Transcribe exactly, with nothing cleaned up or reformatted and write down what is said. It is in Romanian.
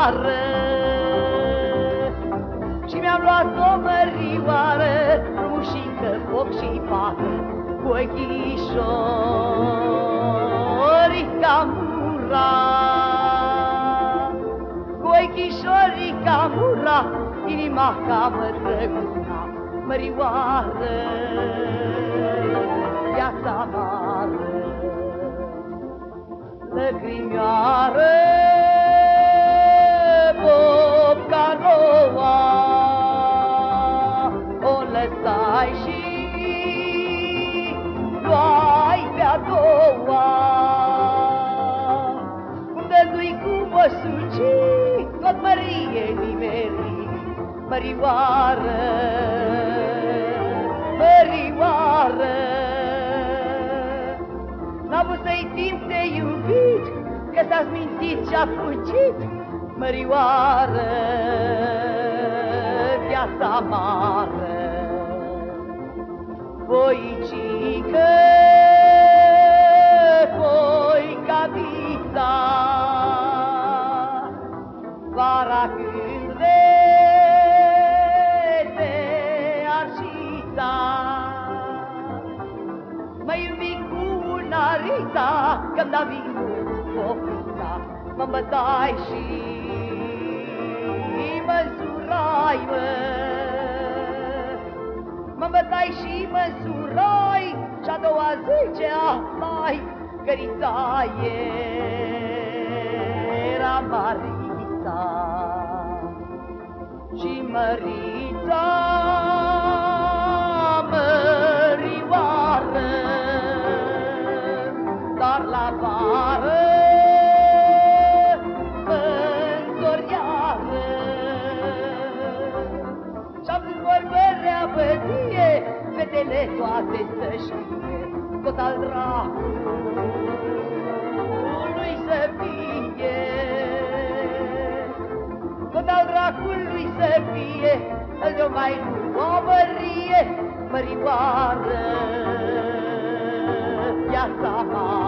mărioară. Și mi-am luat o mărioară, frumușică, foc și fată, cu ochișori ca mura. Cu ochișori ca mura, inima ca mătrăguna, mărioară, viața mare. Lăcrimioară, Bobcaroa, o lăsai și luai pe-a doua. Cum dădui cu măsucii, tot mărie nimerii, mărioară, mărioară. N-a avut să-i timp de iubit, că s-a smințit și-a fugit, mărioară, viața mare. Voicică, voica vița, vara când vede arșița, mă iubi cu unarița, că-mi da vinul pofița, mă îmbătai și mă însurai, mă. Mă îmbătai și mă însurai, și-a doua zi ce aflai, cărița era Marița. Și Mărița, mărioară, dar la vară mă-nzoriară. Și-am zis vorbărea bătie, fetele toate să știe, tot al dracului să fie, tot al dracului să fie, îl mai nu o mărie, mărioară, viața mare.